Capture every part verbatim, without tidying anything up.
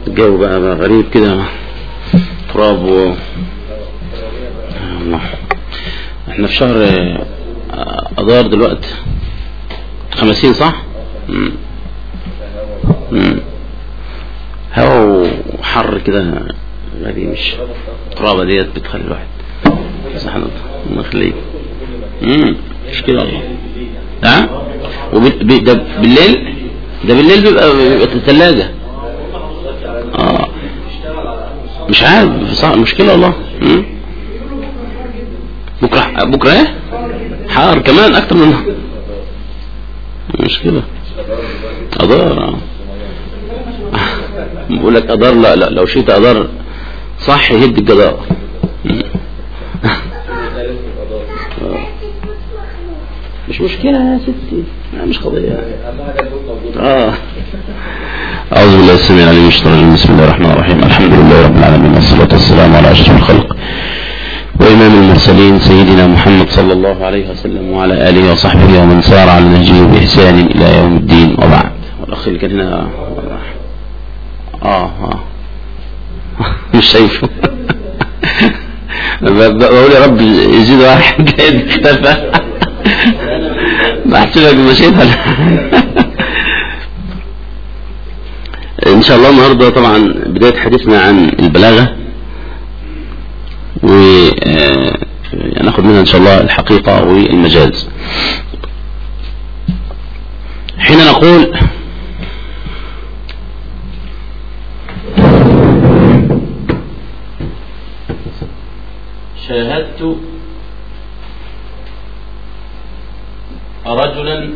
الجو بقى, بقى غريب كده, تراب و الله. احنا في شهر اذار دلوقتي خمسين صح؟ امم امم هوا وحر كده غريب, مش الترابه ديت بتخلي الواحد سبحان الله الله يخليك. امم مش كده والله. ها وده بالليل, ده بالليل بيبقى الثلاجه اه مش عارف صح المشكله والله. امم بكره بكره ايه حار كمان اكتر من مشكله اضار. بقول لك اضار, لا لا لو شئت اضار صح يهد الجدار. مش مشكلة يا ستي, مش قضية. اه أعوذ بالله السميع العليم من الشيطان الرجيم. بسم الله الرحمن الرحيم. الحمد لله رب العالمين, والصلاة والسلام على أشرف الخلق وإمام المرسلين سيدنا محمد صلى الله عليه وسلم وعلى آله وصحبه ومن سار على نهجه بإحسان إلى يوم الدين, وبعد. والأخ اللي كان هنا اه اه مش شايفه. بقول يا رب يزيد واحد جاي اختفى. بحسبك مشيتها. ان شاء الله النهارده طبعا بداية حديثنا عن البلاغة, وناخد منها ان شاء الله الحقيقة والمجاز. حين نقول شاهدت رجلا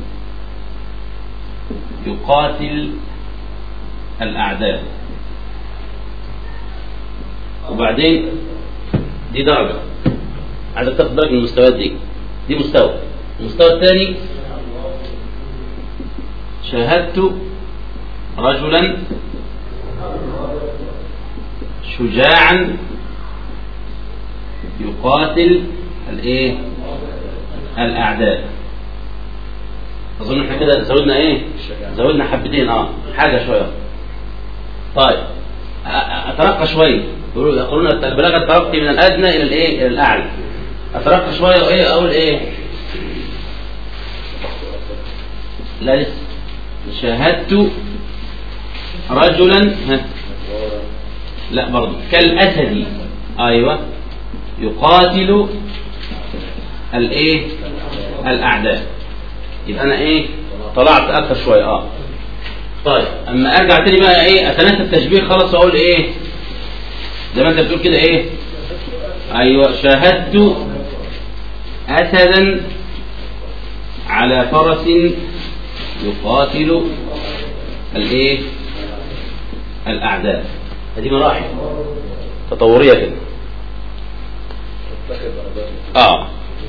يقاتل الأعداء, وبعدين دي درجة عايزك تاخد بالك من المستويات دي. دي مستوى. المستوى الثاني شاهدت رجلا شجاعا يقاتل الايه الأعداء. أظن احنا كده زودنا ايه زودنا حبتين اه حاجة شوية. طيب أترقى شوية, يقولون البلاغة الترقي من الأدنى إلى الايه إلى الأعلى. أترقى شوية وايه أقول ايه لا لسه. شاهدت رجلا ها لا برضو كالأسد أيوة يقاتل الايه الأعداء. يبقى أنا ايه طلعت أكثر شوية اه طيب أما أرجع تاني بقى ايه أتناسى التشبيه خلاص وأقول ايه زي ما أنت بتقول كده ايه أيوة شاهدت أسدا على فرس يقاتل الايه الأعداء. هذه مراحل تطورية كده اه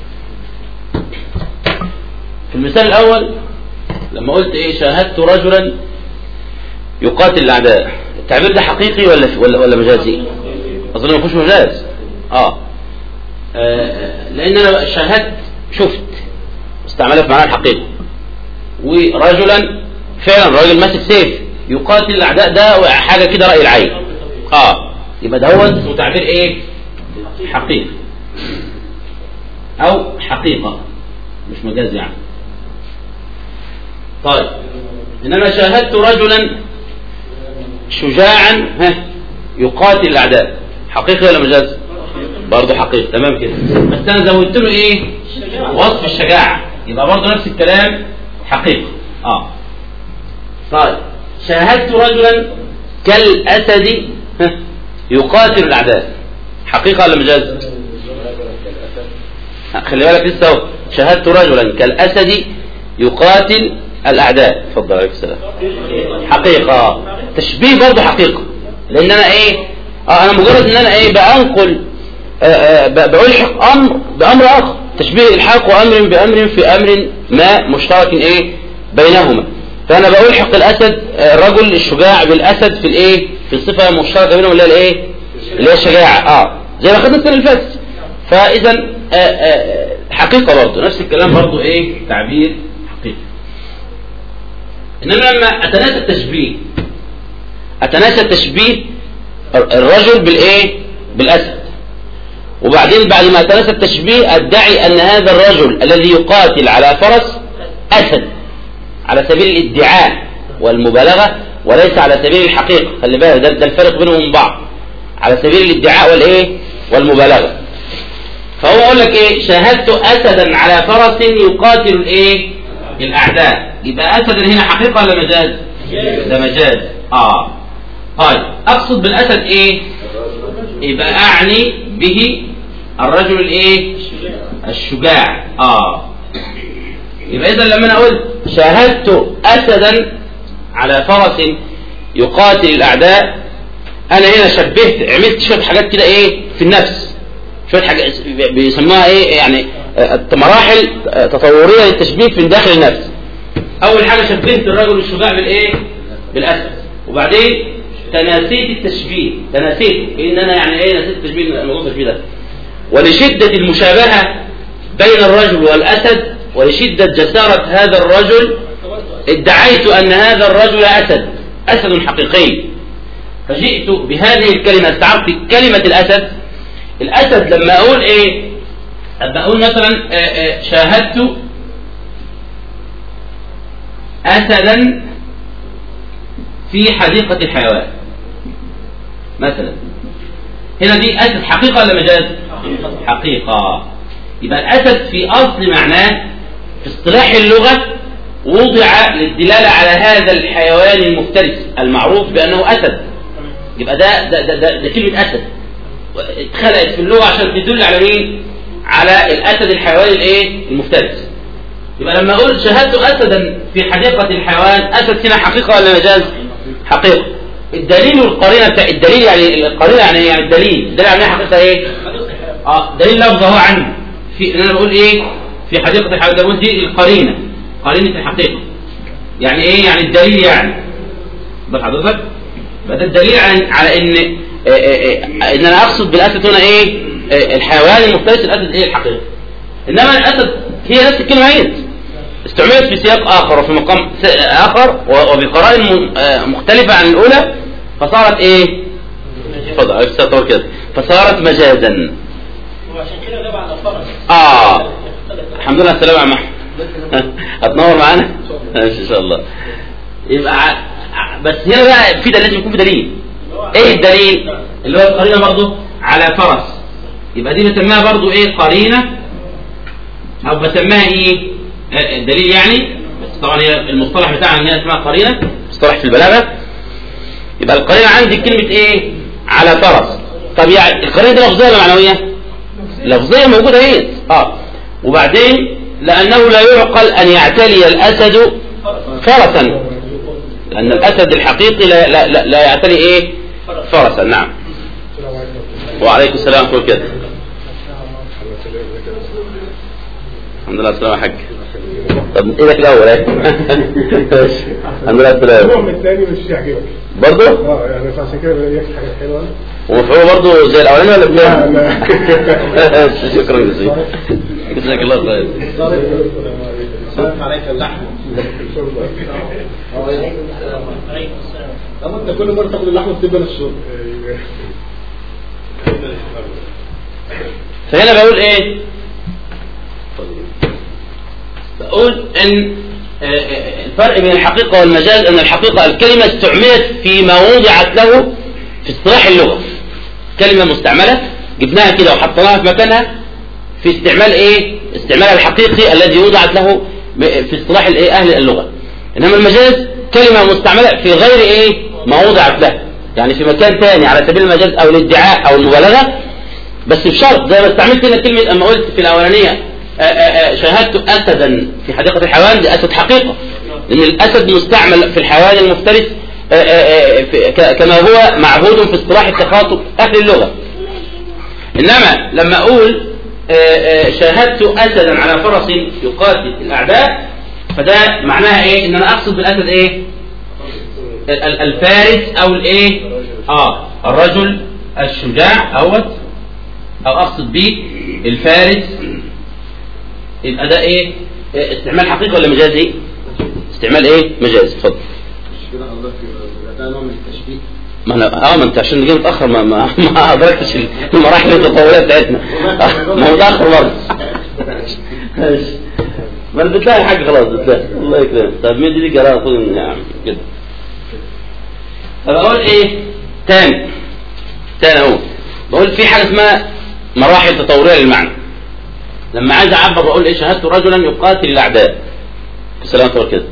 في المثال الأول لما قلت ايه شاهدت رجلا يقاتل الأعداء, التعبير ده حقيقي ولا ولا ولا مجازي؟ أظن ما فيهوش مجاز. آه. اه لأن أنا شاهدت شفت استعملها في معنى الحقيقة, ورجلا فعلا راجل ماسك سيف يقاتل الأعداء, ده حاجة كده رأي العين. اه يبقى ده هو اسمه تعبير ايه حقيقي أو حقيقة مش مجاز يعني. طيب إنما شاهدت رجلا شجاعا ها يقاتل الأعداء, حقيقي ولا مجاز؟ برضه حقيقي. تمام كده, بس أنا زودت له إيه وصف الشجاعة, يبقى برضه نفس الكلام حقيقي. آه طيب شاهدت رجلا كالأسد ها يقاتل الأعداء, حقيقة ولا مجاز؟ خلي بالك لسه اهو شاهدت رجلا كالأسد يقاتل الأعداء. اتفضل عليك السلام. حقيقة تشبيه برضه حقيقة, لأن أنا إيه آه أنا مجرد إن أنا إيه بأنقل آه آه بألحق أمر بأمر آخر, تشبيه الحاق وأمر بأمر في أمر ما مشترك إيه بينهما. فأنا بألحق الأسد الرجل الشجاع بالأسد في الإيه في الصفة المشتركة بينهم اللي هي الإيه اللي هي الشجاعة. آه زي ما خدنا السنة اللي فاتت. فإذا حقيقة برضه نفس الكلام برضه إيه تعبير حقيقي. إنما لما أتناسى التشبيه اتناسى تشبيه الرجل بالايه بالاسد، وبعدين بعد ما اتناسى التشبيه ادعي ان هذا الرجل الذي يقاتل على فرس اسد على سبيل الادعاء والمبالغه وليس على سبيل الحقيقه. خلي بالك ده, ده الفرق بينهم وبين بعض، على سبيل الادعاء والايه والمبالغه. فهو يقول لك ايه شاهدت اسدا على فرس يقاتل الايه الاعداء. يبقى اسدا هنا حقيقه ولا مجاز؟ ده مجاز. اه طيب اقصد بالاسد ايه؟ يبقى اعني به الرجل الايه الشجاع. اه يبقى اذا لما انا قلت شاهدت اسدا على فرس يقاتل الاعداء، انا هنا شبهت عملت شويه حاجات كده ايه في النفس، شويه حاجات بيسموها ايه يعني مراحل تطوريه للتشبيه في داخل النفس. اول حاجه شبهت الرجل الشجاع بالايه بالاسد، وبعدين تناسيت التشبيه، تناسيت ان انا يعني ايه نسيت التشبيه الموضوع التشبيه ده. ولشده المشابهه بين الرجل والاسد ولشده جساره هذا الرجل ادعيت ان هذا الرجل اسد، اسد حقيقي. فجئت بهذه الكلمه، استعرت كلمه الاسد. الاسد لما اقول ايه؟ لما اقول مثلا شاهدت اسدا في حديقه الحيوان مثلا، هنا دي اسد حقيقه ولا مجاز؟ حقيقه. يبقى الاسد في اصل معناه في اصطلاح اللغه وضع للدلاله على هذا الحيوان المفترس المعروف بانه اسد. يبقى ده ده ده, ده, ده كلمه اسد اتخلقت في اللغه عشان تدل على مين؟ على الاسد الحيوان الايه المفترس. يبقى لما اقول شاهدت اسدا في حديقه الحيوان، اسد هنا حقيقه ولا مجاز؟ حقيقه. الدليل والقرينه بتاع الدليل يعني القرينه يعني يعني الدليل الدليل يعني حقيقه ايه؟ اه دليل لفظ هو عنه في ان انا بقول ايه في حديقه الحيوان، ده دي القرينه، قرينه الحقيقه. يعني ايه؟ يعني الدليل يعني ده حضرتك ده الدليل على على ان إيه إيه ان انا اقصد بالاسد هنا ايه؟ إيه الحيوان المفترس الاسد ايه الحقيقي. انما الاسد هي نفس الكلمه هي استعملت في سياق اخر وفي مقام اخر وبقرائن مختلفه عن الاولى فصارت ايه؟ اتفضل كده فصارت مجازا. وعشان كده ده بعد فرس. اه الحمد لله السلامه يا محمد. هتنور معانا ان شاء الله. يبقى بس هنا بقى في دليل، لازم يكون في دليل. ايه الدليل؟ اللي هو القرينه برضه على فرس. يبقى دي بسميها برضه ايه؟ قرينه او بسميها ايه؟ الدليل يعني، بس طبعا هي المصطلح بتاعها ان هي اسمها قرينه، مصطلح في البلاغه. يبقى القرينه عندي كلمه ايه؟ على فرس. طب يعني القرينه دي لفظيه ولا معنويه؟ لفظيه موجوده اهي. اه وبعدين لانه لا يعقل ان يعتلي الاسد فرسا، لان الاسد الحقيقي لا لا لا, لا يعتلي ايه؟ فرسا. نعم. وعليكم السلام ورحمه الله. الحمد لله السلام يا حاج. طب ايدك الاول ايه؟ الحمد لله السلام. النوع الثاني مش يعجبك برضه؟ اه يعني عشان كده بلاقيك حاجه حلوه. ومفعوله برضه زي الاولاني ولا لا لا شكرا جزيلا. جزاك الله خير. سلام عليك اللحم. طب انت كل مره تاكل اللحمه بتبقى الشرب. فهنا بقول ايه؟ بقول ان الفرق بين الحقيقة والمجاز ان الحقيقة الكلمة استعملت فيما وضعت له في اصطلاح اللغة، كلمة مستعملة جبناها كده وحطيناها في مكانها في استعمال ايه؟ استعمال الحقيقي الذي وضعت له في اصطلاح الايه اهل اللغة. انما المجاز كلمة مستعملة في غير ايه ما وضعت له، يعني في مكان ثاني على سبيل المجاز او الادعاء او المبالغة، بس بشرط زي ما استعملت هنا كلمة اما قلت في الاولانية شاهدت اسدا في حديقة الحيوان، ده اسد حقيقة، لان الاسد مستعمل في الحيوان المفترس كما هو معهود في اصطلاح التخاطب اهل اللغة. انما لما اقول شاهدت اسدا على فرس يقاتل الاعداء، فده معناها ايه؟ ان انا اقصد بالاسد ايه؟ الفارس او الايه؟ اه الرجل الشجاع اوت، او اقصد به الفارس. يبقى ده ايه؟ استعمال حقيقي ولا مجازي؟ استعمال ايه؟ مجازي. اتفضل. مش كده حضرتك ده نوع من التشبيه؟ ما انا اه ما انت عشان جاي متاخر ما ما, ما ادركتش المراحل التطوريه بتاعتنا ما هو متاخر برضه. ما انت بتلاقي حاجه خلاص بتلاقي الله يكرمك. طب مين دي قراءه خد نعم كده. فبقول ايه تاني تاني اهو بقول في حاجه اسمها مراحل تطوريه للمعنى. لما عايز اعبر بقول ايه شاهدت رجلا يقاتل الاعداء في سلام طول كده.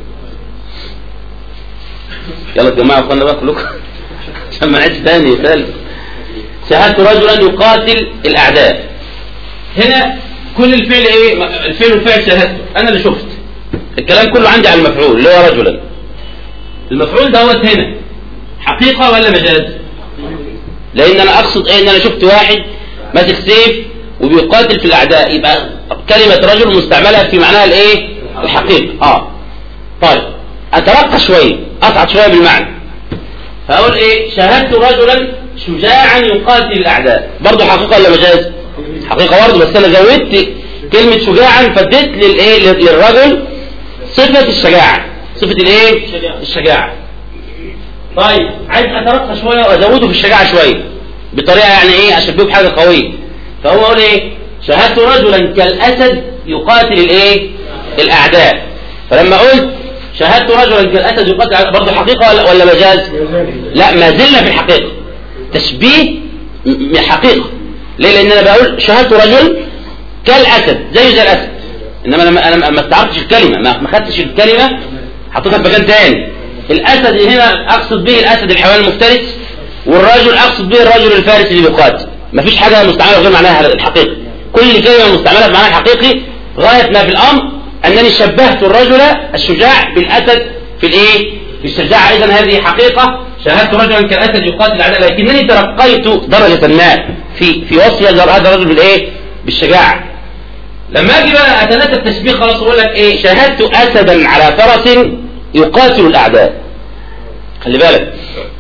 يلا يا جماعه اخوانا بقى كلكم عشان ما نعيدش تاني ثالث. شاهدت رجلا يقاتل الاعداء. هنا كل الفعل ايه الفعل والفعل شاهدته انا اللي شفت الكلام كله عندي على المفعول اللي هو رجلا. المفعول دوت هنا حقيقه ولا مجاز؟ لان انا اقصد ايه ان انا شفت واحد ماسك سيف وبيقاتل في الاعداء يبقى كلمه رجل مستعمله في معناها الايه الحقيقه. اه طيب اترقى شويه اصعد شويه بالمعنى فاقول ايه شاهدت رجلا شجاعا يقاتل الاعداء. برضه حقيقه ولا مجاز؟ حقيقه برضه بس انا زودت كلمه شجاعا فاديت للايه للرجل صفه الشجاعه صفه الايه الشجاعه. طيب عايز اترقى شويه وازوده في الشجاعه شويه بطريقه يعني ايه اشبهه بحاجه قويه فهو اقول ايه شاهدت رجلا كالاسد يقاتل الايه الاعداء. فلما قلت شاهدت رجلا كالاسد يقاتل برضه حقيقه ولا, ولا مجاز؟ لا ما زلنا في الحقيقه تشبيه حقيقه. ليه؟ لان انا بقول شاهدت رجل كالاسد زيه زي الاسد انما انا انا ما استعرضتش الكلمه ما خدتش الكلمه حطيتها في مكان ثاني. الاسد هنا اقصد به الاسد الحيوان المفترس والرجل اقصد به الرجل الفارس اللي بيقاتل. ما فيش حاجه مستعمله غير معناها الحقيقي. كل كلمه مستعمله بمعناها الحقيقي غايه ما في الامر انني شبهت الرجل الشجاع بالاسد في الايه في الشجاعه. اذا هذه حقيقه شاهدت رجلا كالاسد يقاتل الاعداء لكنني ترقيت درجه ما في في وصف هذا الرجل بالايه بالشجاعه. لما اجي بقى اتناسى التشبيه خلاص اقول لك ايه شاهدت اسدا على فرس يقاتل الاعداء. خلي بالك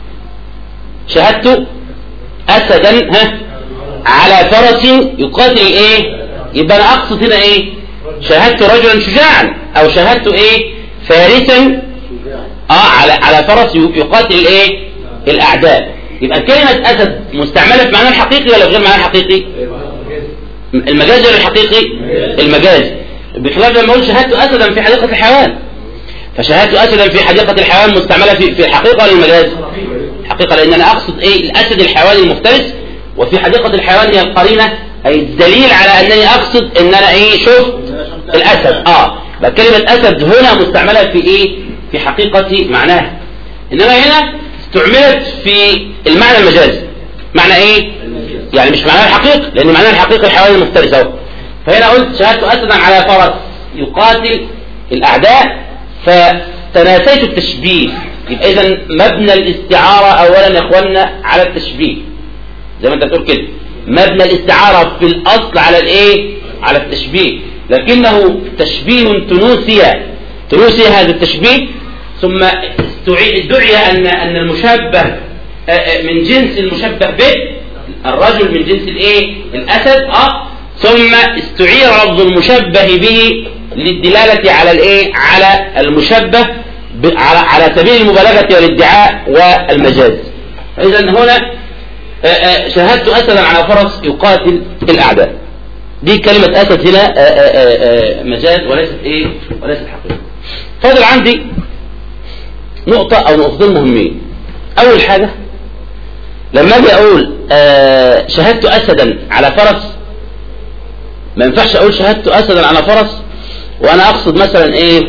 شاهدت اسدا ها على فرس يقاتل الايه يبقى انا اقصد هنا ايه شاهدت رجلا شجاعا او شاهدت ايه فارسا اه على على فرس يقاتل الايه الاعداء. يبقى كلمه اسد مستعمله في معناها الحقيقي ولا غير معناها الحقيقي؟ المجاز ولا الحقيقي؟ المجاز. بخلاف لما اقول شاهدت اسدا في حديقه الحيوان فشاهدت اسدا في حديقه الحيوان مستعمله في في الحقيقه ولا المجاز؟ حقيقه لان انا اقصد ايه الاسد الحيوان المفترس وفي حديقه الحيوان هي القرينه اي الدليل على انني اقصد ان انا ايه شفت الاسد. اه بقى كلمه اسد هنا مستعمله في ايه في حقيقه معناها انما هنا استعملت في المعنى المجازي. معنى ايه يعني مش معناها الحقيقي لان معناها الحقيقي الحيوان المفترس اهو. فهنا قلت شاهدت اسدا على فرس يقاتل الاعداء فتناسيت التشبيه. يبقى اذا مبنى الاستعاره اولا يا اخوانا على التشبيه زي ما انت بتقول كده. مبنى الاستعاره في الاصل على الايه على التشبيه لكنه تشبيه تنوسي تنوسي هذا التشبيه ثم دعي ان ان المشبه من جنس المشبه به الرجل من جنس الايه الاسد اه ثم استعير لفظ المشبه به للدلاله على الايه على المشبه على على سبيل المبالغه والادعاء والمجاز. اذا هنا شاهدت اسدا على فرس يقاتل الاعداء. دي كلمه اسد هنا مجاز وليست ايه وليست حقيقه. فاضل عندي نقطه او نقطتين مهمين. اول حاجه لما اجي اقول شاهدت اسدا على فرس ما ينفعش اقول شاهدت اسدا على فرس وانا اقصد مثلا ايه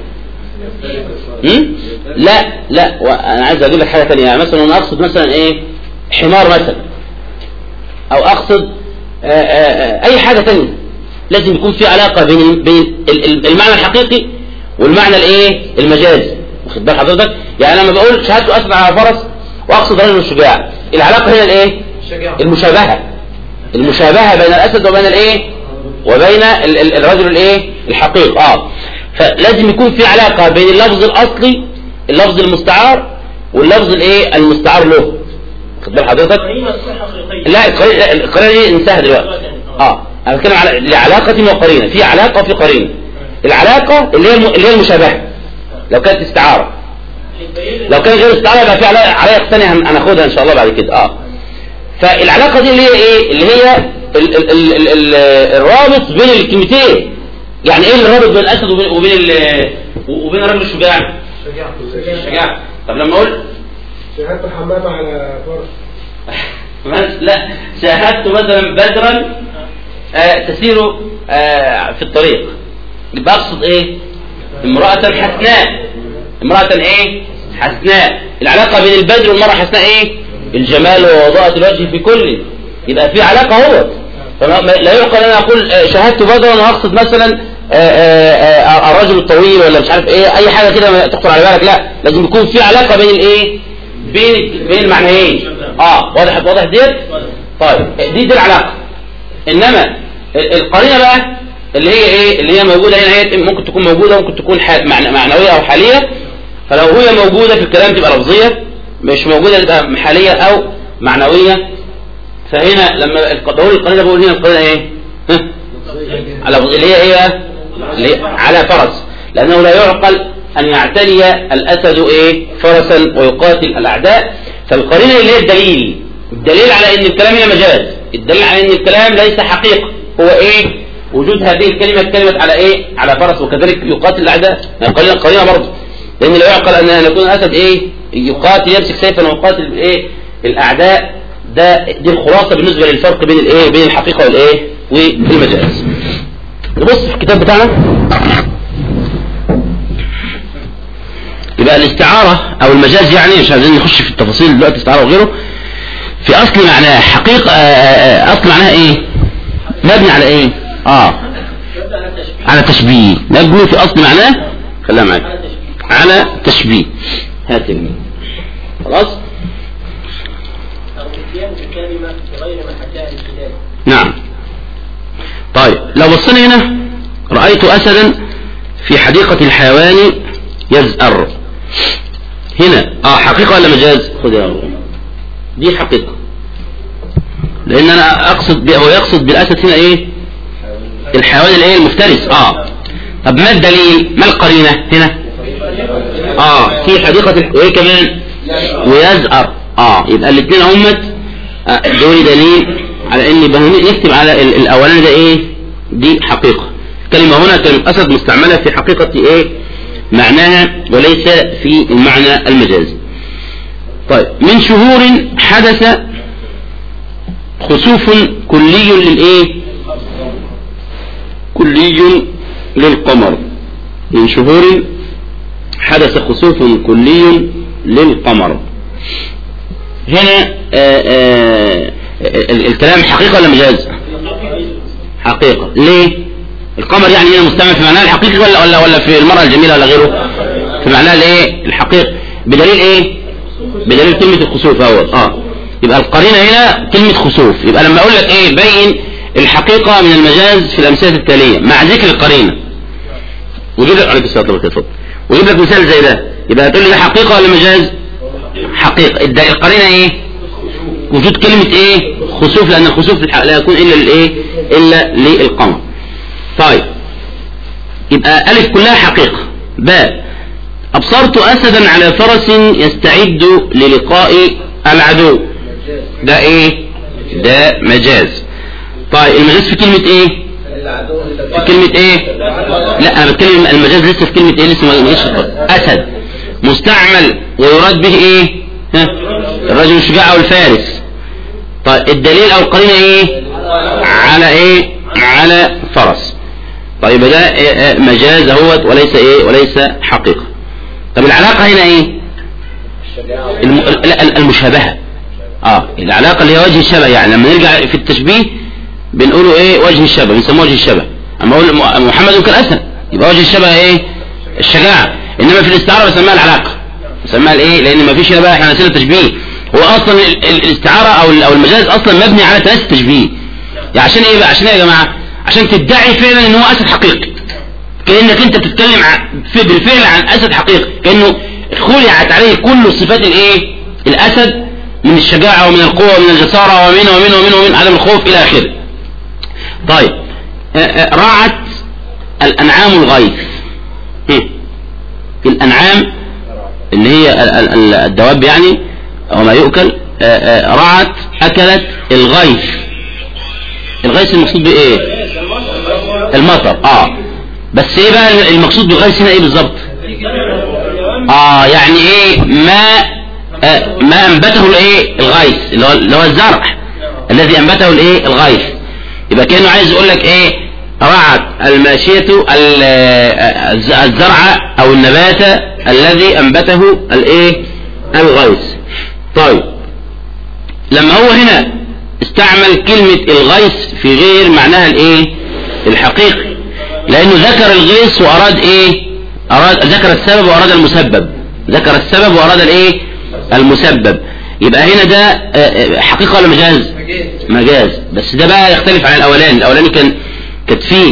هم؟ لا لا وانا عايز اقول لك حاجه ثانيه يعني مثلا انا اقصد مثلا ايه حمار مثلا او اقصد آآ آآ اي حاجه ثانيه لازم يكون في علاقه بين بين المعنى الحقيقي والمعنى الايه المجازي. واخد بال حضرتك يعني لما بقول شاهدت اسدا على فرس واقصد رجل شجاع العلاقه هنا الايه المشابهه المشابهه بين الاسد وبين الايه وبين الرجل الايه الحقيقي. اه فلازم يكون في علاقه بين اللفظ الاصلي اللفظ المستعار واللفظ الايه المستعار له. خد بال حضرتك لا القرينه دي انساها دلوقتي. اه انا بتكلم على لعلاقه وقرينه في علاقه وفي قرينه. العلاقه اللي هي اللي هي المشابهه لو كانت استعاره لو كان غير استعارة يبقى في علاقة ثانية هناخدها ان شاء الله بعد كده. اه فالعلاقة دي اللي هي ايه؟ اللي هي ال ال ال ال الرابط بين الكلمتين. يعني ايه الرابط بين الاسد وبين وبين وبين الرجل الشجاع؟ الشجاع. طب لما اقول شاهدت الحمامة على فرس لا شاهدت مثلا بدرا آه تسير آه في الطريق، يبقى اقصد ايه؟ امرأة حسناء. امرأة ايه؟ حسناء. العلاقة بين البدر والمرأة حسناء ايه؟ الجمال ووضاءة الوجه في كل، يبقى في علاقة هو. لا يعقل انا اقول شاهدت بدرا واقصد مثلا الرجل الطويل ولا مش عارف ايه، اي حاجة كده تخطر على بالك، لا لازم يكون في علاقة بين الايه؟ بين بين المعنيين. اه واضح واضح ديت. طيب دي دي العلاقة. انما القرينة بقى اللي هي ايه؟ اللي هي موجودة هنا، هي ممكن تكون موجودة ممكن تكون معنوية او حالية. فلو هي موجودة في الكلام تبقى لفظية، مش موجودة تبقى حالية او معنوية. فهنا لما بقول القرينة بقول هنا القرينة ايه؟ ها؟ على اللي هي ايه؟ اللي هي على فرس، لانه لا يعقل ان يعتني الاسد ايه؟ فرسا ويقاتل الاعداء. فالقرينة اللي هي الدليل، الدليل على ان الكلام هنا مجاز، الدليل على ان الكلام ليس حقيقة، هو ايه؟ وجود هذه الكلمة كلمة على ايه؟ على فرس، وكذلك يقاتل الاعداء. قرينة قرينة برضه، لان لا يعقل ان يكون الاسد ايه؟ يقاتل يمسك سيفا ويقاتل ايه؟ الاعداء. ده دي الخلاصة بالنسبة للفرق بين الايه؟ بين الحقيقة والايه؟ والمجاز. نبص في الكتاب بتاعنا. يبقى الاستعارة او المجاز يعني مش عايزين نخش في التفاصيل دلوقتي، استعارة وغيره، في اصل معناه حقيقة. اصل معناها ايه؟ مبني على ايه؟ اه على تشبيه. مبني في اصل معناه، خليها معاك، على تشبيه. هات المين خلاص. نعم. طيب لو بصينا هنا، رأيت أسدا في حديقة الحيوان يزأر. هنا اه حقيقة ولا مجاز؟ خذ يا رب. دي حقيقة، لأن أنا أقصد هو يقصد بالأسد هنا إيه؟ الحيوان الايه؟ المفترس. اه طب ما الدليل؟ ما القرينة هنا؟ اه في حديقة وايه كمان؟ ويزأر. اه يبقى الاثنين همت دول دليل على ان نكتب على الاولاني ده ايه؟ دي حقيقة. كلمة هنا كلمة اسد مستعملة في حقيقة ايه؟ معناها وليس في المعنى المجازي. طيب من شهور حدث خسوف كلي للايه؟ كلي للقمر. من شهور حدث خسوف كلي للقمر. هنا آآ آآ الكلام حقيقة ولا مجاز؟ حقيقة. ليه؟ القمر يعني هنا مستعمل في معناه الحقيقي ولا ولا ولا في المرأة الجميلة ولا غيره؟ في معناه الايه؟ الحقيقي. بدليل ايه؟ بدليل كلمة الخسوف اول. اه يبقى القرينة هنا كلمة خسوف. يبقى لما اقول لك ايه؟ بين الحقيقة من المجاز في الامثلة التالية مع ذكر القرينة، وجيب لك عليك الصلاة والسلام، وجيب لك مثال زي ده، يبقى هتقول لي ده حقيقة ولا مجاز؟ حقيقة. القرينة ايه؟ وجود كلمة ايه؟ خسوف، لان الخسوف لا يكون الا للايه؟ الا للقمر. طيب يبقى الف كلها حقيقة. باء ابصرت اسدا على فرس يستعد للقاء العدو. ده ايه؟ ده مجاز. طيب المجاز في كلمة ايه؟ في كلمة ايه؟ لا انا بتكلم المجاز لسه في كلمة ايه؟ لسه ما جيتش. اسد مستعمل ويراد به ايه؟ ها؟ الرجل الشجاع او الفارس. طيب الدليل او القرينة ايه؟ على ايه؟ على فرس. طيب ده إيه؟ مجاز اهوت وليس ايه؟ وليس حقيقة. طب العلاقة هنا ايه؟ الم... المشابهة. اه العلاقة اللي هي وجه الشبه، يعني لما نرجع في التشبيه بنقوله ايه؟ وجه الشبه، بنسموه وجه الشبه. اما اقول محمد كالاسد يبقى وجه الشبه ايه؟ الشجاعة. انما في الاستعارة بسميها العلاقة، بسميها الايه؟ لان ما فيش هنا بقى احنا نسينا التشبيه. هو اصلا الاستعارة او او المجاز اصلا مبني على ثلاث تشبيه. يعني عشان ايه بقى؟ عشان ايه يا جماعة؟ عشان تدعي فعلا ان هو اسد حقيقي، كأنك انت بتتكلم في بالفعل عن اسد حقيقي، كأنه خلعت عليه كل صفات الايه؟ الاسد من الشجاعة ومن القوة ومن الجسارة ومن ومن ومن ومن عدم الخوف الى اخره. طيب راعت الانعام الغيث. الانعام اللي هي الدواب يعني وما يؤكل، رعت أكلت الغيث. الغيث المقصود بإيه؟ المطر. اه بس ايه بقى المقصود بالغيث هنا ايه بالظبط؟ اه يعني ايه ما آه ما انبته الايه الغيث، اللي هو اللي هو الزرع الذي انبته الايه الغيث. يبقى كأنه عايز يقول لك ايه؟ رعت الماشية الزرع او النبات الذي انبته الايه الغيث. طيب لما هو هنا استعمل كلمة الغيث في غير معناها الايه الحقيقي، لانه ذكر الغيث واراد ايه اراد ذكر السبب واراد المسبب، ذكر السبب واراد الايه المسبب. يبقى هنا ده حقيقة ولا مجاز؟ مجاز. بس ده بقى يختلف عن الاولاني. الاولاني كان كانت فيه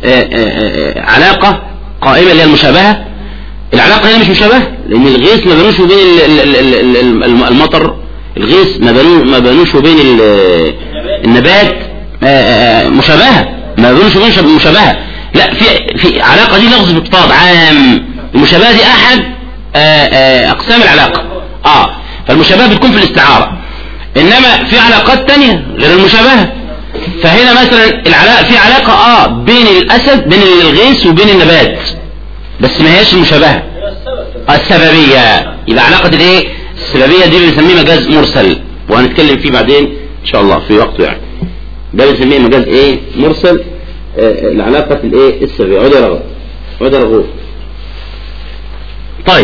علاقة قائمة اللي هي المشابهة. العلاقة هنا مش مشابهة، لان الغيث ما بينوش وبين المطر، الغيث ما بينوش ما بينوش وبين النبات مشابهة، ما بينوش وبين مشابهة. لا، في في علاقة دي لفظ باضطراد عام. المشابهة دي احد اقسام العلاقة. اه فالمشابهة بتكون في الاستعارة، انما في علاقات تانية غير المشابهة. فهنا مثلا العلاقة في علاقة اه بين الاسد بين الغيث وبين النبات، بس ما هيش المشابهة السببية. يبقى علاقة الايه السببية دي بنسميه مجاز مرسل، وهنتكلم فيه بعدين ان شاء الله في وقته. يعني ده بنسميه مجاز ايه مرسل. آه العلاقة الايه السببية. عود رغب عود رغوب. طيب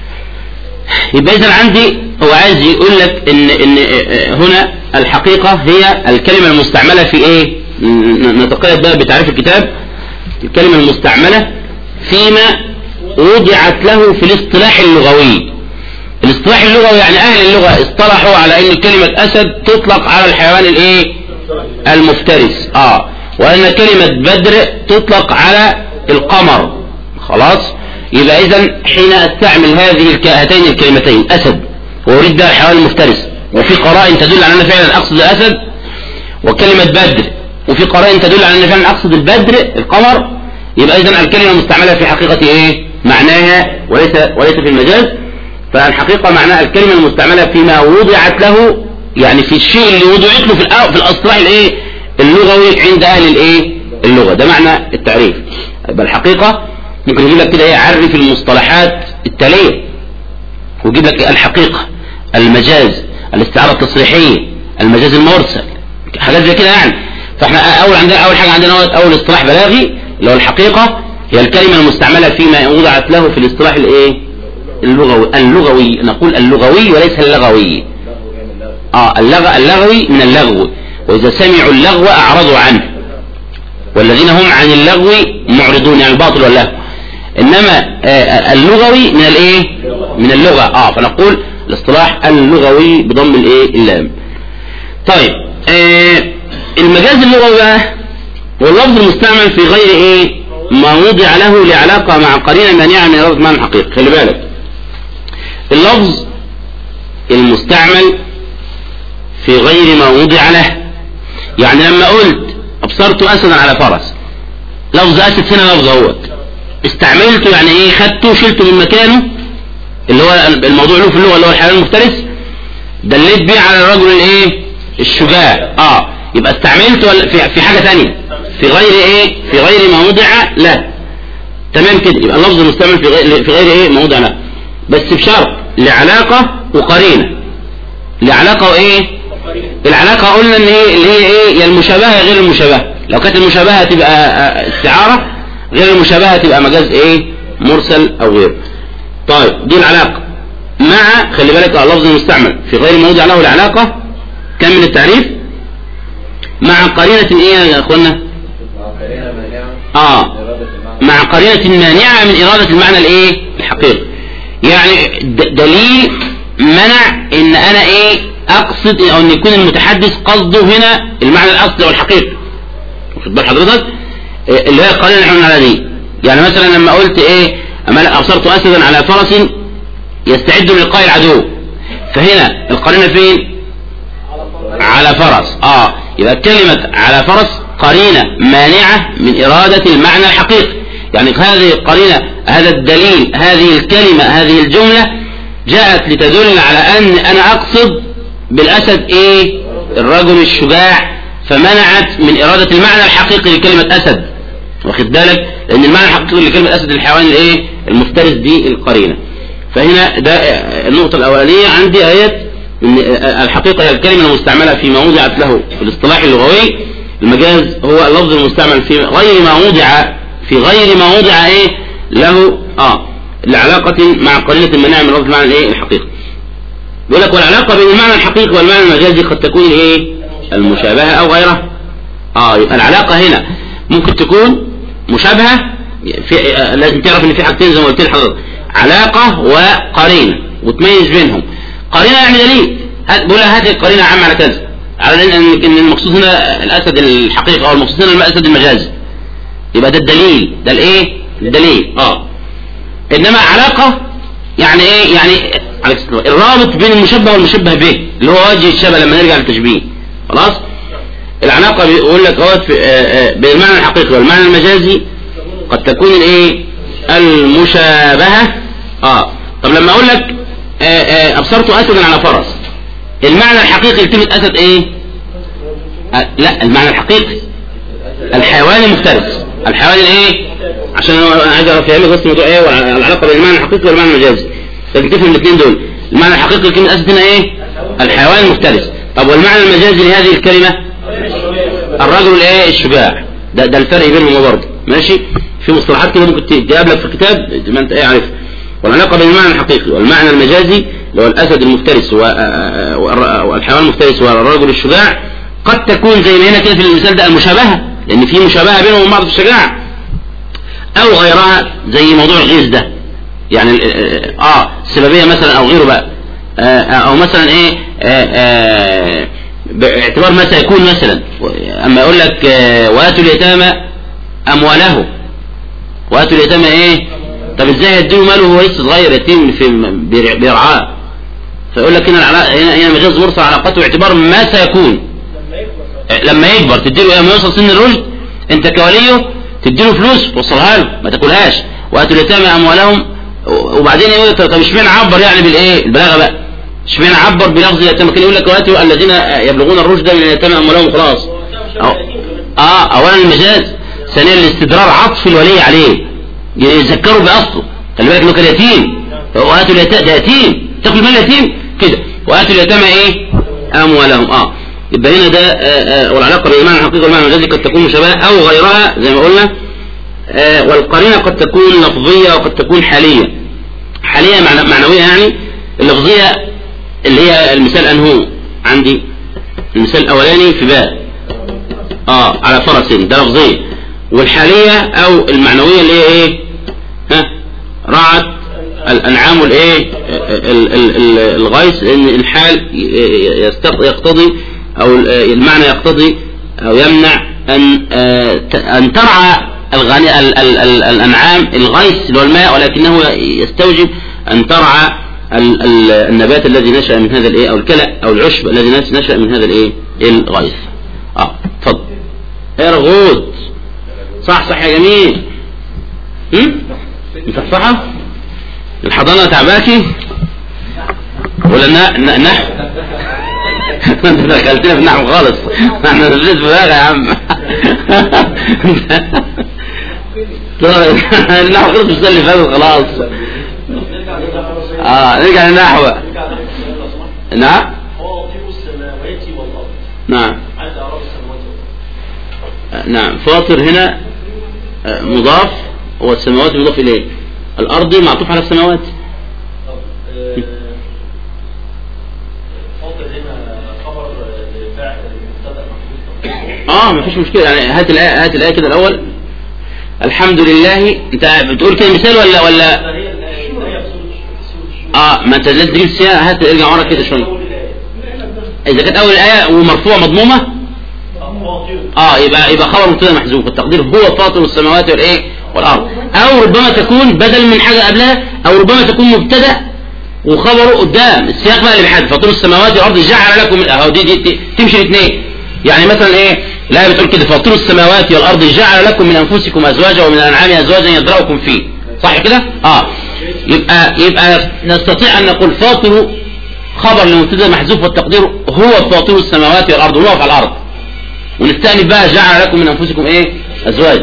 يبقى اذا عندي هو عايز يقول لك ان ان هنا الحقيقة هي الكلمة المستعملة في ايه. نتقيد بقى بتعريف الكتاب. الكلمة المستعملة فيما وضعت له في الاصطلاح اللغوي. الاصطلاح اللغوي يعني اهل اللغة اصطلحوا على ان كلمة اسد تطلق على الحيوان الايه المفترس. اه وان كلمة بدر تطلق على القمر. خلاص. يبقى اذا حين استعمل هذه هاتين الكلمتين اسد واريد بها الحيوان المفترس، وفي قرائن تدل على ان فعلا اقصد الاسد، وكلمة بدر وفي قرائن تدل على ان فعلا اقصد البدر القمر، يبقى اذا الكلمة المستعملة في حقيقة ايه معناها وليس وليس في المجاز. فالحقيقة معناها الكلمة المستعملة فيما وضعت له، يعني في الشيء اللي وضعت له في في الاصطلاح الايه اللغوي عند اهل الايه اللغة. ده معنى التعريف. يبقى الحقيقة ممكن يجيب لك كده ايه عرف المصطلحات التالية، ويجيب لك الحقيقة، المجاز، الاستعارة التصريحية، المجاز المرسل، حاجات زي كده يعني. فاحنا اول عندنا اول حاجة عندنا اول اصطلاح بلاغي اللي هو الحقيقة، هي الكلمة المستعملة فيما وضعت له في الاصطلاح الايه اللغوي. اللغوي نقول اللغوي وليس اللغوي. اه اللغو اللغوي من اللغو، واذا سمعوا اللغو اعرضوا عنه، والذين هم عن اللغو معرضون، يعني الباطل واللهو. انما آه اللغوي من الايه من اللغة. اه فنقول الاصطلاح اللغوي بضم الايه اللام. طيب آه المجاز اللغوي بقى واللفظ المستعمل في غير ايه ما وضع له لعلاقة مع قرينة مانعة من إرادة معنى الحقيقة. خلي بالك، اللفظ المستعمل في غير ما وضع له، يعني لما قلت أبصرت أسدا على فرس، لفظ أسد هنا لفظ هو استعملته، يعني ايه خدته شلته من مكانه اللي هو الموضوع له في اللغة اللي هو الحيوان المفترس، دليت بيه على الرجل الايه الشجاع. اه يبقى استعملته في, في حاجة تانية في غير ايه في غير ما وضع له. تمام كده. يبقى اللفظ المستعمل في غير, في غير ايه ما وضع له، بس بشرط لعلاقة وقرينة. لعلاقة وايه العلاقة قلنا ان ايه اللي هي ايه يا المشابهة غير المشابهة. لو كانت المشابهة تبقى استعارة، غير المشابهة تبقى مجاز ايه مرسل او غيره. طيب دي العلاقة مع خلي بالك اللفظ المستعمل في غير موضع له العلاقة. كم من التعريف؟ مع قرينة ايه يا اخوانا؟ اه مع قرينة مانعة من ارادة المعنى الايه الحقيقي. يعني دليل منع ان انا ايه اقصد او ان يكون المتحدث قصده هنا المعنى الاصلي او الحقيقي. واخد بال حضرتك؟ اللي هي القرينة اللي احنا على دي. يعني مثلا لما قلت ايه اما ابصرت اسدا على فرس يستعد للقاء العدو، فهنا القرينة فين؟ على فرس. اه يبقى كلمة على فرس قرينة مانعة من ارادة المعنى الحقيقي. يعني هذه القرينة، هذا الدليل، هذه الكلمة، هذه الجملة جاءت لتدل على أن أنا أقصد بالأسد إيه؟ الرجل الشجاع، فمنعت من إرادة المعنى الحقيقي لكلمة أسد، واخد بالك؟ لأن المعنى الحقيقي لكلمة أسد الحيوان الإيه؟ المفترس دي القرينة. فهنا ده النقطة الأولانية عندي آيات إن الحقيقة هي الكلمة المستعملة فيما وضعت له في الاصطلاح اللغوي. المجاز هو اللفظ المستعمل في غير ما وضع في غير ما وضع إيه له آه لعلاقة مع قرينة منع من رفض المعنى الإيه الحقيقي. يقول لك والعلاقة بين المعنى الحقيقي والمعنى المجازي قد تكون إيه المشابهة أو غيرها. آه يبقى العلاقة هنا ممكن تكون مشابهة، في آه لازم تعرف إن في حاجتين زي ما قلت لحضرتك، علاقة وقرينة، وتميز بينهم. قرينة يعني دليل، بقول لها هذه القرينة عامة على كذا، على ان المقصود هنا الاسد الحقيقي او المقصود هنا الاسد المجازي، يبقى ده الدليل، ده الايه الدليل. اه انما علاقة يعني ايه؟ يعني الرابط بين المشبه والمشبه به اللي هو وجه الشبه لما نرجع للتشبيه. خلاص العلاقة بيقول لك اهوت بين المعنى الحقيقي والمعنى المجازي قد تكون الايه المشابهة. اه طب لما اقول لك آآ آآ ابصرت اسدا على فرس، المعنى الحقيقي لكلمة اسد ايه؟ آه لا المعنى الحقيقي الحيوان المفترس، الحيوان الايه؟ عشان انا عايز افهمك بس الموضوع ايه والعلاقة بين المعنى الحقيقي والمعنى المجازي، لازم تفهم الاثنين دول. المعنى الحقيقي لكلمة اسد هنا ايه؟ الحيوان المفترس. طب والمعنى المجازي لهذه الكلمة الرجل الايه الشجاع. ده ده الفرق بينهم برضه. ماشي؟ في مصطلحات كده ممكن تقابلك في الكتاب ما انت ايه عارف. والعلاقة بين المعنى الحقيقي والمعنى المجازي اللي هو الأسد المفترس والحيوان المفترس والرجل الشجاع قد تكون زي ما هنا كده في المثال ده المشابهة، لأن في مشابهة بينهم وبين بعض في الشجاعة، أو غيرها زي موضوع الغيظ ده، يعني آه السببية مثلا أو غيره بقى، آه أو مثلا إيه آه آه باعتبار ما سيكون مثلا، أما يقول لك آه وآتوا اليتامى أمواله، وآتوا اليتامى إيه؟ طب ازاي يديه ماله وهو لسه صغير يتيم في بيرعاه؟ فيقول لك هنا هنا هنا مجاز مرسل علاقته باعتبار ما سيكون لما يكبر، تديله لما يوصل سن الرشد انت كوليه تديله فلوس توصلها له ما تاكلهاش. واتوا اليتامى اموالهم، وبعدين يقول طب اشمعنى عبر يعني بالايه البلاغه بقى؟ اشمعنى عبر بلفظ اليتامى؟ كان يقول لك واتوا الذين يبلغون الرشد من اليتامى اموالهم خلاص. اه اولا المجاز، ثانيا الاستدرار عطف الولي عليه يذكروا باصله، خلي بالك انه كان يتيم، واتوا اليتامى ده يتيم تاكل مال يتيم كده، واتوا اليتامى ايه اموالهم. اه يبقى هنا ده آه آه والعلاقه بين المعنى الحقيقي والمعنى المجازي قد تكون مشابهه او غيرها زي ما قلنا. آه والقرينه قد تكون لفظيه وقد تكون حاليه. حاليه معنى معنويه، يعني اللفظيه اللي هي المثال انهو عندي المثال الاولاني في باء اه على فرس، ده لفظيه. والحاليه او المعنويه اللي هي ايه؟ ها رعت الانعام الايه الغيث، لان الحال يقتضي او المعنى يقتضي او يمنع ان ان ترعى الغني الانعام الغيث اللي هو الماء، ولكنه يستوجب ان ترعى النبات الذي نشأ من هذا الايه او الكلأ او العشب الذي نشأ من هذا الايه الغيث. اه اتفضل يا رغود. صح صح يا جميل. هم مصحصحة الحضانة تعباكي ولا نحو؟ انت دخلتنا في النحو خالص، احنا نزلت في بلاغة يا عم. النحو خلص مش اللي فات خلاص. اه نرجع للنحو. نعم نعم نعم. فاطر هنا مضاف والسماوات مضاف اليه، الارض معطوف على السماوات. اه مفيش مشكله، يعني هات الايه هات الايه كده الاول. الحمد لله انت بتقول كده مثال ولا ولا اه ما انت لازم تجيب السياق. هات ارجع ورا كده شويه. اذا كانت اول ايه ومرفوعه مضمومه اه يبقى يبقى خبر مبتدا محذوف، التقدير هو فاطر السماوات والايه والارض، او ربما تكون بدل من حاجه قبلها، او ربما تكون مبتدا وخبره قدام. السياق بقى اللي بيحدد فاطر السماوات والارض جعل لكم اهو دي, دي, دي تمشي الاثنين. يعني مثلا ايه لا بتقول كده فاطر السماوات والارض جعل لكم من انفسكم ازواجا ومن الانعام ازواجا يذرأكم فيه، صح كده؟ اه يبقى يبقى نستطيع ان نقول فاطر خبر لمبتدا محذوف والتقدير هو فاطر السماوات والارض ونقف على الارض ونستأنف بقى جعل لكم من انفسكم ايه ازواج.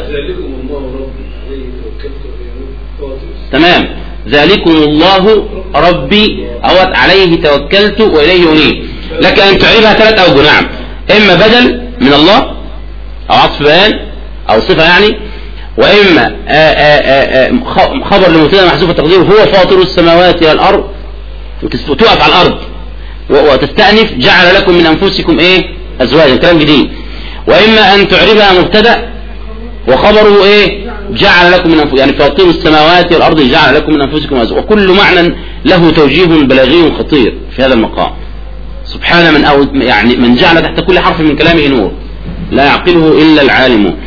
تمام. ذلكم الله ربي أوت عليه توكلت وإليه أنيب. لك أن تعرفها ثلاث أوجه. نعم. إما بدل من الله أو عطف بيان أو صفة يعني، وإما آآ آآ خبر لمبتدا محذوف التقدير هو فاطر السماوات والأرض وتقف على الأرض وتستأنف جعل لكم من أنفسكم إيه أزواجا، كلام جديد. وإما أن تعرفها مبتدا وخبره إيه جعل لكم من أنفسكم، يعني فاطر السماوات والأرض جعل لكم من أنفسكم أزواجا. وكل معنى له توجيه بلاغي خطير في هذا المقام. سبحان من أو يعني من جعل تحت كل حرف من كلامه نور لا يعقله إلا العالمون.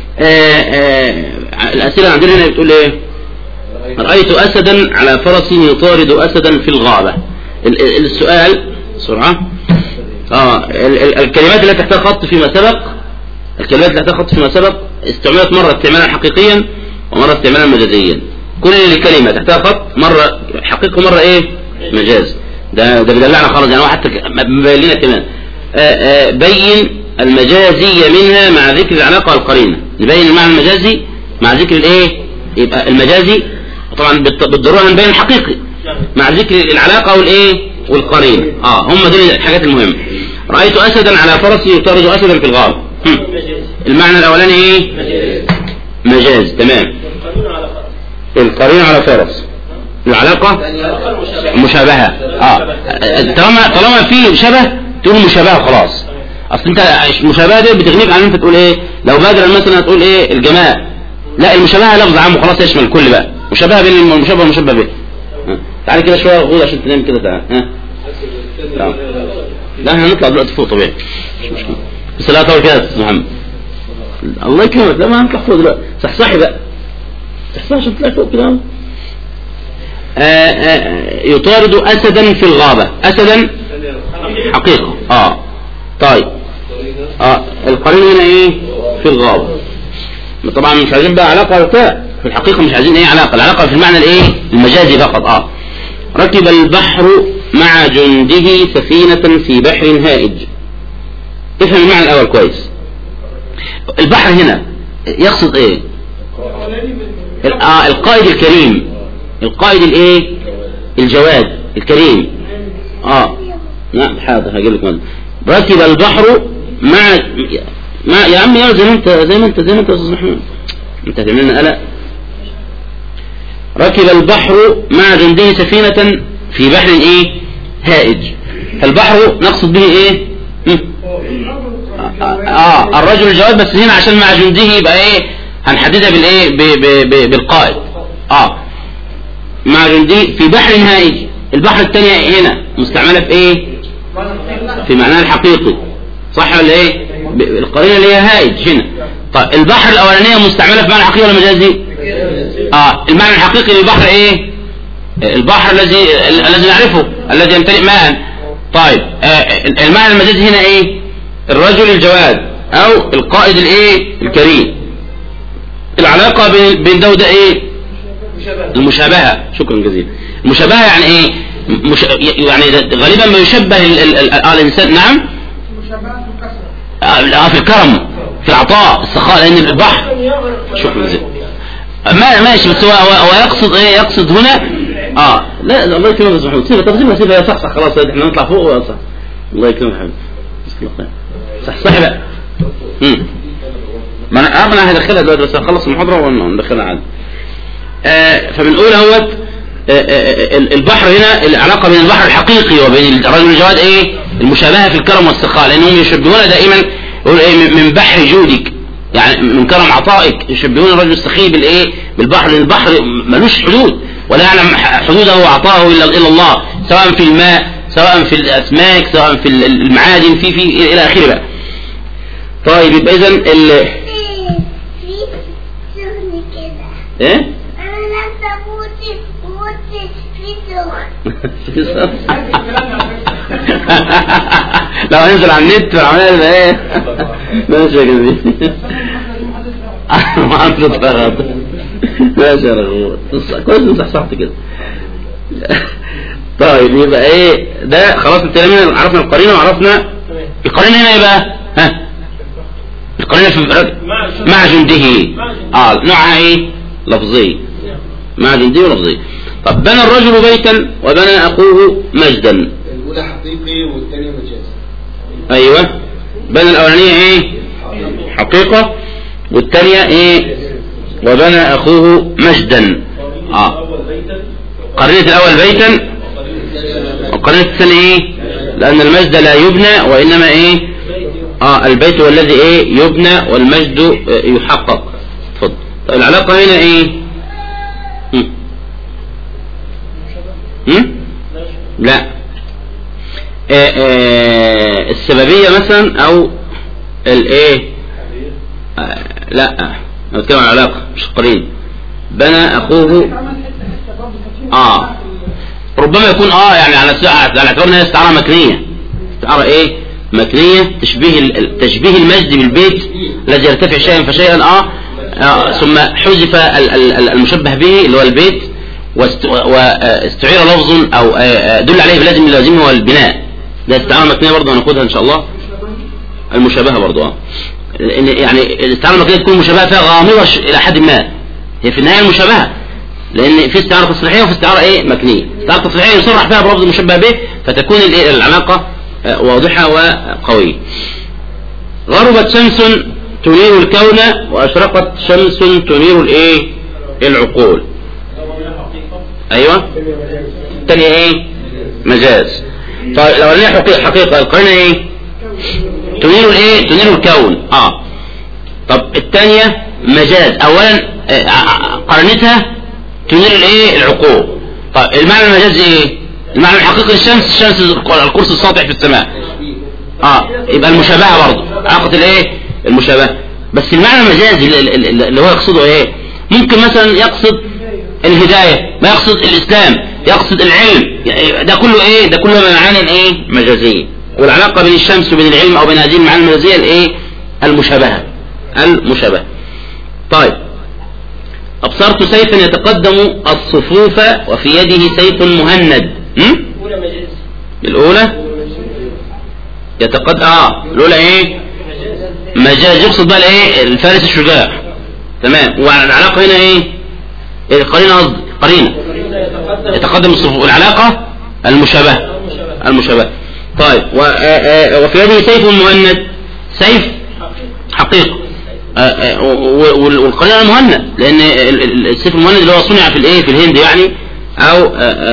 الأسئلة عندنا هنا بتقول إيه؟ رأيت أسدا على فرس يطارد أسدا في الغابة. السؤال بسرعة. آه الكلمات التي تحتها خط فيما سبق، الكلمات التي تحتها خط فيما سبق استعملت مرة استعمالا حقيقيا ومرة استعمالا مجازيا. كل الكلمة تحتها خط مرة حقيقي ومرة إيه مجاز. ده ده بدلعنا خالص يعني. حتى مبين لنا كمان آآ آآ بين المجازي منها مع ذكر العلاقة والقرينة. نبين المعنى المجازي مع ذكر الايه، يبقى المجازي طبعا بالضرورة نبين الحقيقي مع ذكر العلاقة والايه والقرينة. اه هم دول الحاجات المهمة. رأيت أسدا على فرس يطارد أسدا في الغابة. المعنى الأولاني ايه مجاز. تمام. القرينة على فرس. العلاقة مشابهة. اه طالما طالما في شبه تقول مشابهة خلاص. اصل انت المشابهة دي بتغنيك عن انت تقول ايه لو بدلا مثلا تقول ايه الجماع. لا المشابهة لفظ عام وخلاص يشمل الكل بقى. مشابهة بين المشابه والمشبه به. تعالى كده شوية غول عشان تنام كده. تعالى ها تعال. لا احنا هنطلع دلوقتي فوق طبيعي مش مشكلة بس لا طول كده يا محمد الله يكرمك. لا ما هنطلع فوق دلوقتي. صحصحي بقى صحصحي عشان تطلع فوق كده. يطارد أسدا في الغابة. أسدا حقيقة. اه طيب اه القرين هنا ايه في الغابة. طبعا مش عايزين بقى علاقة ولا في الحقيقة مش عايزين ايه علاقة. العلاقة في المعنى الايه المجازي فقط. اه ركب البحر مع جنده سفينة في بحر هائج. افهم المعنى الاول كويس. البحر هنا يقصد ايه؟ آه القائد الكريم. القائد الايه الجواد الكريم. اه نعم حاضر هجيب لك. ركب البحر مع ما يا عم يا زي ما انت زي ما انت زي ما انت يا استاذ محمود انت هتعمل لنا قلق. ركب البحر مع جنده سفينة في بحر ايه هائج. فالبحر نقصد به ايه اه, آه الرجل الجواد. بس هنا عشان مع جنده يبقى ايه هنحددها بالايه بالقائد. اه مع جنده في بحر هائج. البحر الثانية هنا مستعملة في ايه في معناها الحقيقي صح ولا ايه؟ القرينة اللي هي هائج هنا. طيب البحر الاولانية مستعملة في معنى حقيقي ولا مجازي؟ اه المعنى الحقيقي للبحر ايه؟ البحر الذي الذي نعرفه الذي يمتلئ ماء. طيب آه المعنى المجازي هنا ايه؟ الرجل الجواد او القائد الايه الكريم. العلاقة بين ده وده ايه؟ المشابهة. شكرا جزيلا. المشابهة يعني ايه؟ مش يعني غالبا ما يشبه ال ال ال الانسان. نعم اه في الكرم في العطاء السخاء لان البحر. شكرا جزيلا. ما ماشي بس هو هو يقصد ايه يقصد هنا اه لا الله يكرمك يا استاذ محمود. سيبها تقسيمها سيبها صح صح خلاص احنا نطلع فوق صح. الله يكرمك يا حبيبي صح صح بقى. امم ما انا انا هدخلها دلوقتي بس اخلص المحاضره وندخلها عادي. آه فبنقول اهوت البحر هنا العلاقة بين البحر الحقيقي وبين الرجل الجواد ايه المشابهة في الكرم والسخاء لانهم يشبهون دائما يقول ايه من بحر جودك يعني من كرم عطائك. يشبهون الرجل السخي بالايه بالبحر لان البحر ملوش حدود ولا يعلم حدوده وعطاءه الا الا الله سواء في الماء سواء في الاسماك سواء في المعادن في في الى اخره بقى. طيب يبقى اذا ال ايه لو هننزل على النت والعملية يبقى ايه ماشي يا جميل ما عم تتفرط ماشي يا رغم كويس انت صحصحت كده. طيب يبقى ايه ده خلاص انتهينا عرفنا القرينه وعرفنا القرينه هنا ايه بقى؟ ها القرينه في مع جنده اه نوعها ايه؟ لفظيه مع جنده ولفظيه. طب بنى الرجل بيتا وبنى اخوه مسجدا. الاولى حقيقي والثانيه مجاز. ايوه بنى الاولانيه ايه؟ حقيقه والثانيه ايه؟ وبنى اخوه مسجدا. اه قرينه الاول بيتا وقرينه الثانيه ايه؟ لان المسجد لا يبنى وانما ايه؟ اه البيت هو الذي ايه؟ يبنى والمجد يحقق. اتفضل. طيب العلاقه هنا ايه؟ هم. هم؟ لا آه آه السببيه مثلا او الايه؟ آه لا انا بتكلم عن العلاقه مش قرين. بنى اخوه اه ربما يكون اه يعني على على اعتبار انها استعاره مكنيه. استعاره ايه؟ مكنيه تشبيه تشبيه المجد بالبيت الذي يرتفع شيئا فشيئا اه, آه ثم حذف المشبه به اللي هو البيت واستعير لفظ او دل عليه بلازم لازمه هو البناء. ده استعاره مكنيه برضه هناخدها ان شاء الله. المشابهه برضه اه يعني الاستعاره المكنيه تكون مشابهه فيها غامضه الى حد ما. هي في النهايه المشابهه لان في استعاره تصريحيه وفي استعاره ايه؟ مكنيه. استعاره تصريحيه يصرح فيها بلفظ المشبه به فتكون العلاقه واضحه وقويه. غربت شمس تنير الكون واشرقت شمس تنير الايه؟ العقول. ايوه الثانيه ايه؟ مجاز. طيب لو لنا حقيقه حقيقه القرينه ايه؟ تنير الايه؟ تنير الكون. اه طب الثانيه مجاز. اولا قرنتها تنير الايه؟ العقول. طيب المعنى المجاز ايه؟ المعنى الحقيقي الشمس الشمس القرص الساطع في السماء. اه يبقى المشابهه برضه علاقه الايه؟ المشابهه. بس المعنى المجازي اللي هو يقصده ايه؟ ممكن مثلا يقصد الهدايه، ما يقصد الاسلام، يقصد العلم. ده كله ايه؟ ده كله معاني ايه؟ مجازيه. والعلاقه بين الشمس وبين العلم او بين هذه المعاني المجازيه الايه؟ المشابهه. المشابهه. طيب أبصرت سيفا يتقدم الصفوف وفي يده سيف مهند. الأولى مجاز. الأولى يتقدم اه الأولى ايه؟ مجاز. يقصد بقى الايه؟ الفارس الشجاع. تمام. والعلاقة هنا ايه؟ القرينة قصدي قرينة يتقدم الصفوف. والعلاقة المشابهة. المشابهة. طيب وفي يده سيف مهند. سيف حقيقة والقرينه المهند لان السيف المهند اللي هو صنع في الايه؟ في الهند يعني او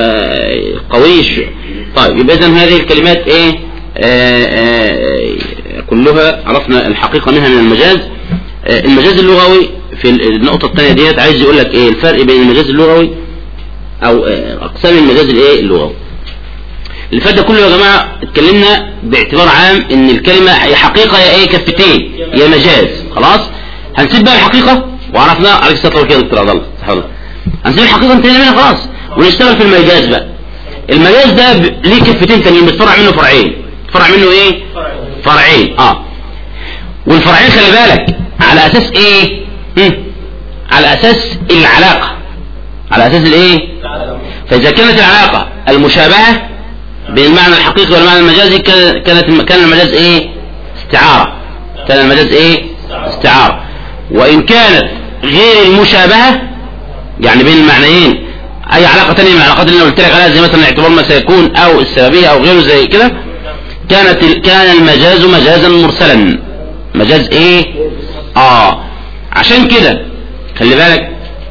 قوي. طيب يبقى اذا هذه الكلمات ايه؟ آآ آآ كلها عرفنا الحقيقه منها من المجاز. المجاز اللغوي في النقطه الثانيه ديت عايز يقول لك ايه الفرق بين المجاز اللغوي او اقسام المجاز الايه؟ اللغوي. اللي فات ده كله يا جماعه اتكلمنا باعتبار عام ان الكلمه هي حقيقه يا ايه؟ كفتين يا مجاز. خلاص هنسيب بقى الحقيقه وعرفناها عليك السطر كده دكتور عبد الله. هنسيب الحقيقه انتهينا منها خلاص ونشتغل في المجاز بقى. المجاز ده ليه كفتين تانيين بتفرع منه فرعين. فرع منه ايه؟ فرعين. اه والفرعين خلي بالك على اساس ايه؟ هم؟ على اساس العلاقه. على اساس الايه؟ فاذا كانت العلاقه المشابهه بين المعنى الحقيقي والمعنى المجازي كانت كان المجاز ايه؟ استعاره. كان المجاز ايه؟ استعاره. وان كانت غير المشابهه يعني بين المعنيين اي علاقه ثانيه من العلاقات اللي انا قلت لك عليها زي مثلا اعتبار ما سيكون او السببيه او غيره زي كده كانت كان المجاز مجازا مرسلا. مجاز ايه؟ اه عشان كده خلي بالك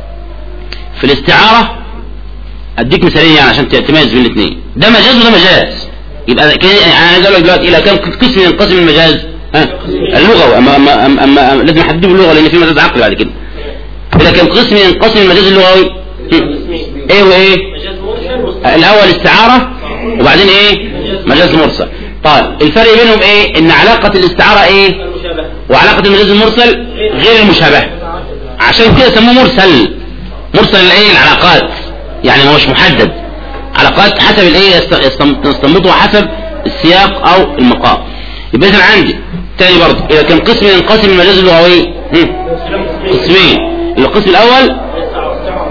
في الاستعاره اديك مثالين يعني عشان تميز بين الاثنين. ده مجاز وده مجاز. يبقى انا عايز اقول لك دلوقتي الى كم قسم ينقسم المجاز؟ ها اللغوي. اما اما اما, أما لازم احدده باللغه لان في مجاز عقلي بعد كده. الى كم قسم ينقسم المجاز اللغوي؟ ايه وايه؟ الاول استعاره وبعدين ايه؟ مجاز مرسل. طيب الفرق بينهم ايه؟ ان علاقه الاستعاره ايه؟ وعلاقه المجاز المرسل غير المشابهه. عشان كده سموه مرسل. مرسل الايه؟ العلاقات يعني ما هوش محدد. علاقات حسب الايه؟ يستنبطها حسب السياق او المقام. يبقى اذا عندي تاني برضه اذا كان قسم ينقسم المجاز اللغوي قسمين. القسم الاول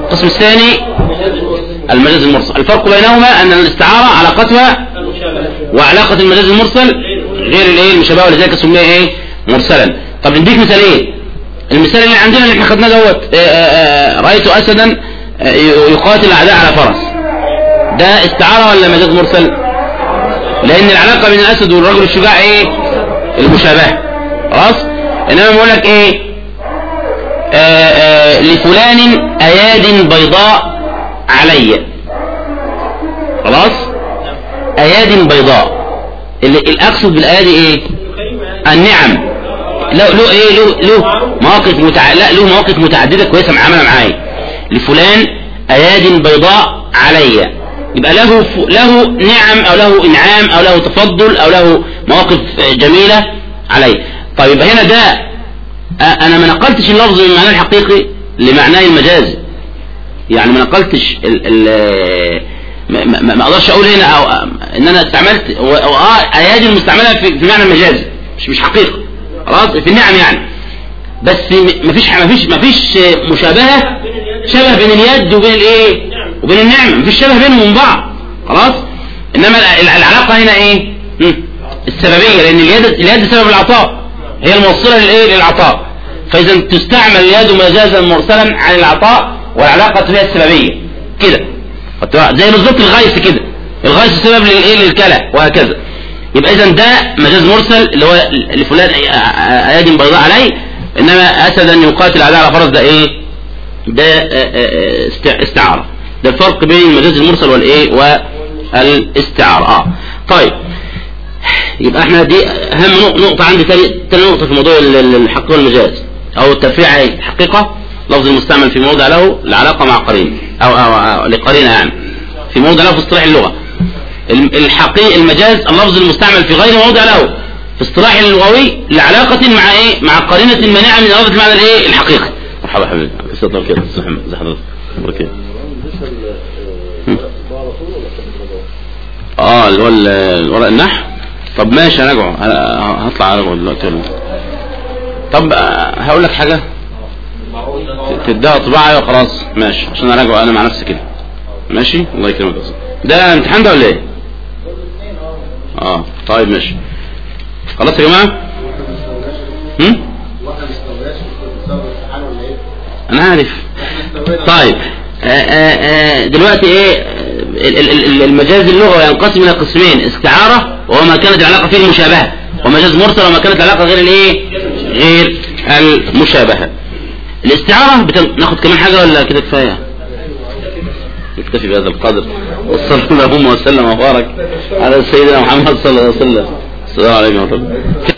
القسم الثاني المجاز المرسل. الفرق بينهما أن الاستعارة علاقتها وعلاقة المجاز المرسل غير الايه المشابهة، ولذلك سميه ايه مرسلا. طب نديك مثالين. المثال اللي عندنا اللي احنا خدناه دوت رأيت أسدا يقاتل الأعداء على فرس، ده استعارة ولا مجاز مرسل؟ لأن العلاقة بين الأسد والرجل الشجاع ايه المشابهة، خلاص. إنما بقول لك ايه آآ آآ لفلان أياد بيضاء علي، خلاص. أياد بيضاء، اللي الأقصد بالأيادي ايه النعم. له له ايه له له مواقف متع... لا له مواقف متعدده كويسه معامله معايا. لفلان اياد بيضاء علي، يبقى له ف... له نعم او له انعام او له تفضل او له مواقف جميله علي. طيب يبقى هنا ده انا ما نقلتش اللفظ من معناه الحقيقي لمعناه المجازي، يعني ما نقلتش ال... ال... ما, ما... ما اقدرش اقول هنا أو... ان انا استعملت و... اه اياد المستعمله في... في معنى المجازي مش مش حقيقي، خلاص، في النعم يعني. بس مفيش مفيش مفيش مشابهه شبه بين اليد وبين الايه وبين النعمه، مفيش شبه بينهم وبين بعض، خلاص. انما العلاقه هنا ايه السببيه، لان اليد اليد سبب العطاء، هي الموصله للايه للعطاء. فاذا تستعمل اليد مجازا مرسلا عن العطاء والعلاقه فيها السببيه كده، زي بالظبط الغيث كده، الغيث سبب للايه للكلى وهكذا. يبقى اذا ده مجاز مرسل اللي هو لفلان اياد بيضاء عليه، انما اسدا يقاتل على على فرس ده ايه ده استعاره. ده الفرق بين المجاز المرسل والايه والاستعاره. اه طيب يبقى احنا دي اهم نقطه عندي. ثاني نقطه في موضوع الحقيقه والمجاز او الترفيع. الحقيقه لفظ المستعمل في موضع له العلاقه مع قرين او, أو, أو لقرينه، يعني في موضع له في اصطلاح اللغه. الحقيقي المجاز اللفظ المستعمل في غير موضع له في اصطلاح اللغوي لعلاقة مع ايه مع قرينة مانعة من إرادة المعنى الايه الحقيقي. مرحبا حبيبي، كسرت كده محمد، ازي حضرتك؟ اوكي. اه اللي هو الورق النحو. طب ماشي هراجعه، هطلع اراجعه دلوقتي. طب هقول لك حاجة تديها طباعة وخلاص ماشي عشان اراجعه انا مع نفسي كده، ماشي. الله يكرمك. ده امتحان ده ولا ايه؟ اه طيب ماشي خلاص يا جماعه. هم انا عارف. طيب آآ آآ دلوقتي ايه المجاز اللغوي ينقسم الى قسمين: استعاره وهو ما كانت العلاقه فيه المشابهه، ومجاز مرسل وما كانت العلاقه غير الايه غير المشابهه. الاستعاره بتن... ناخد كمان حاجه ولا كده كفايه؟ نكتفي بهذا القدر، وصلى اللهم وسلم وبارك على سيدنا محمد صلى الله عليه وسلم. السلام عليكم ورحمة الله.